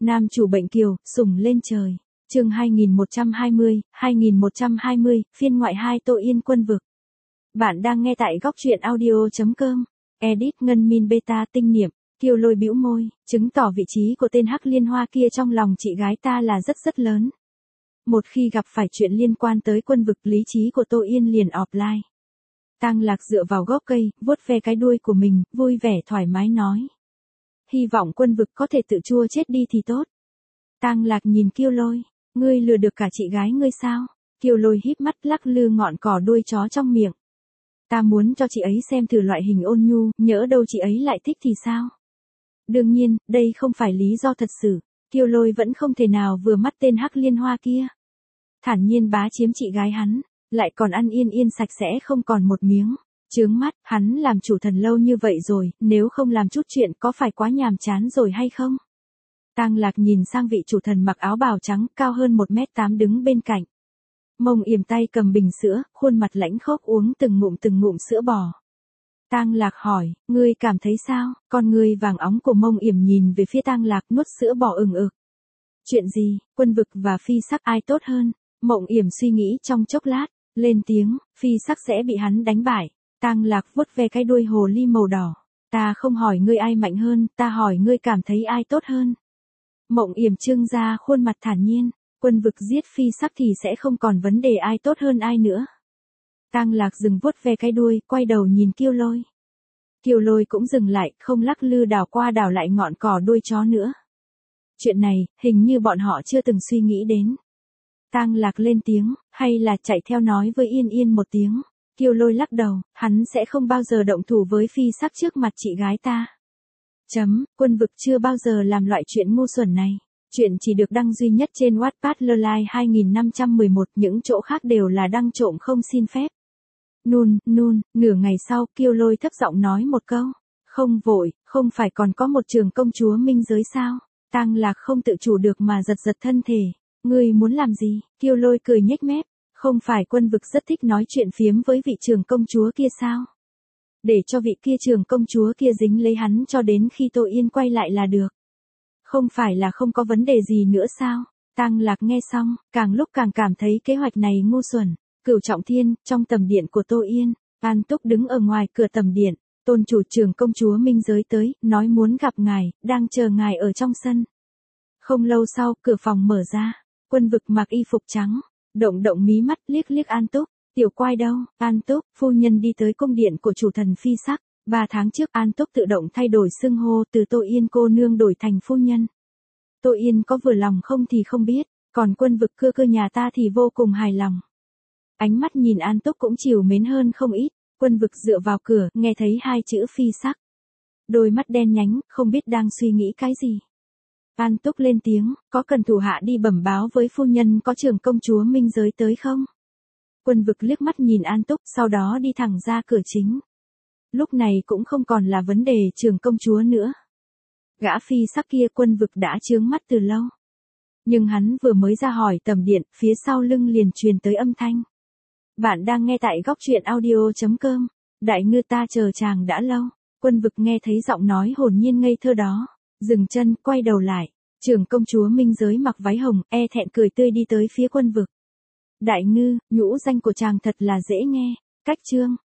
Nam chủ bệnh kiều, sủng lên trời. Chương 2120, phiên ngoại 2 Tô Yên quân vực. Bạn đang nghe tại góc truyện audio.com. Edit Ngân Min Beta tinh niệm. Kiều Lôi bĩu môi, chứng tỏ vị trí của tên Hắc Liên Hoa kia trong lòng chị gái ta là rất lớn. Một khi gặp phải chuyện liên quan tới quân vực, lý trí của Tô Yên liền offline. Tang Lạc dựa vào gốc cây, vuốt ve cái đuôi của mình, vui vẻ thoải mái nói. Hy vọng quân vực có thể tự chua chết đi thì tốt. Tang Lạc nhìn Kiều Lôi, ngươi lừa được cả chị gái ngươi sao? Kiều Lôi híp mắt lắc lư ngọn cỏ đuôi chó trong miệng. Ta muốn cho chị ấy xem thử loại hình ôn nhu, nhỡ đâu chị ấy lại thích thì sao? Đương nhiên, đây không phải lý do thật sự. Kiều Lôi vẫn không thể nào vừa mắt tên Hắc Liên Hoa kia. Thản nhiên bá chiếm chị gái hắn, lại còn ăn yên sạch sẽ không còn một miếng. Chướng mắt, hắn làm chủ thần lâu như vậy rồi, nếu không làm chút chuyện có phải quá nhàm chán rồi hay không? Tang Lạc nhìn sang vị chủ thần mặc áo bào trắng, cao hơn 1m8 đứng bên cạnh. Mông Yểm tay cầm bình sữa, khuôn mặt lãnh khốc uống từng ngụm sữa bò. Tang Lạc hỏi, ngươi cảm thấy sao? Con ngươi vàng óng của Mông Yểm nhìn về phía Tang Lạc, nuốt sữa bò ừng ực. Chuyện gì, quân vực và phi sắc ai tốt hơn? Mông Yểm suy nghĩ trong chốc lát, lên tiếng, phi sắc sẽ bị hắn đánh bại. Tang Lạc vuốt ve cái đuôi hồ ly màu đỏ. Ta không hỏi ngươi ai mạnh hơn, ta hỏi ngươi cảm thấy ai tốt hơn. Mông Yểm trương ra khuôn mặt thản nhiên, quân vực giết phi sắc thì sẽ không còn vấn đề ai tốt hơn ai nữa. Tang Lạc dừng vuốt ve cái đuôi, quay đầu nhìn Kiều Lôi. Kiều Lôi cũng dừng lại, không lắc lư đảo qua đảo lại ngọn cỏ đuôi chó nữa. Chuyện này, hình như bọn họ chưa từng suy nghĩ đến. Tang Lạc lên tiếng, hay là chạy theo nói với Yên một tiếng. Kiều Lôi lắc đầu, hắn sẽ không bao giờ động thủ với phi sắc trước mặt chị gái ta. Quân vực chưa bao giờ làm loại chuyện ngu xuẩn này. Chuyện chỉ được đăng duy nhất trên Wattpad Lolai 2511, những chỗ khác đều là đăng trộm không xin phép. Nửa ngày sau, Kiều Lôi thấp giọng nói một câu. Không vội, không phải còn có một trường công chúa minh giới sao? Tang Lạc không tự chủ được mà giật thân thể. Ngươi muốn làm gì? Kiều Lôi cười nhếch mép. Không phải quân vực rất thích nói chuyện phiếm với vị trường công chúa kia sao? Để cho vị kia trường công chúa kia dính lấy hắn cho đến khi Tô Yên quay lại là được. Không phải là không có vấn đề gì nữa sao? Tang Lạc nghe xong, càng lúc càng cảm thấy kế hoạch này ngu xuẩn. Cửu Trọng Thiên, trong tầm điện của Tô Yên, An Túc đứng ở ngoài cửa tầm điện, tôn chủ trường công chúa minh giới tới, nói muốn gặp ngài, đang chờ ngài ở trong sân. Không lâu sau, cửa phòng mở ra, quân vực mặc y phục trắng, động mí mắt liếc An Túc, tiểu quai đâu? An Túc, phu nhân đi tới cung điện của chủ thần phi sắc. 3 tháng trước An Túc tự động thay đổi xưng hô từ Tô Yên cô nương đổi thành phu nhân. Tô Yên có vừa lòng không thì không biết, còn quân vực cơ nhà ta thì vô cùng hài lòng. Ánh mắt nhìn An Túc cũng chiều mến hơn không ít, quân vực dựa vào cửa, nghe thấy 2 chữ phi sắc. Đôi mắt đen nhánh, không biết đang suy nghĩ cái gì. An Túc lên tiếng, có cần thủ hạ đi bẩm báo với phu nhân có trường công chúa minh giới tới không? Quân vực liếc mắt nhìn An Túc, sau đó đi thẳng ra cửa chính. Lúc này cũng không còn là vấn đề trường công chúa nữa. Gã phi sắc kia quân vực đã chướng mắt từ lâu. Nhưng hắn vừa mới ra hỏi tầm điện, phía sau lưng liền truyền tới âm thanh. Bạn đang nghe tại góc truyện audio.com. Đại ngư ta chờ chàng đã lâu. Quân vực nghe thấy giọng nói hồn nhiên ngây thơ đó. Dừng chân, quay đầu lại. Trưởng công chúa minh giới mặc váy hồng, e thẹn cười tươi đi tới phía quân vực. Đại ngư, nhũ danh của chàng thật là dễ nghe. Cách chương.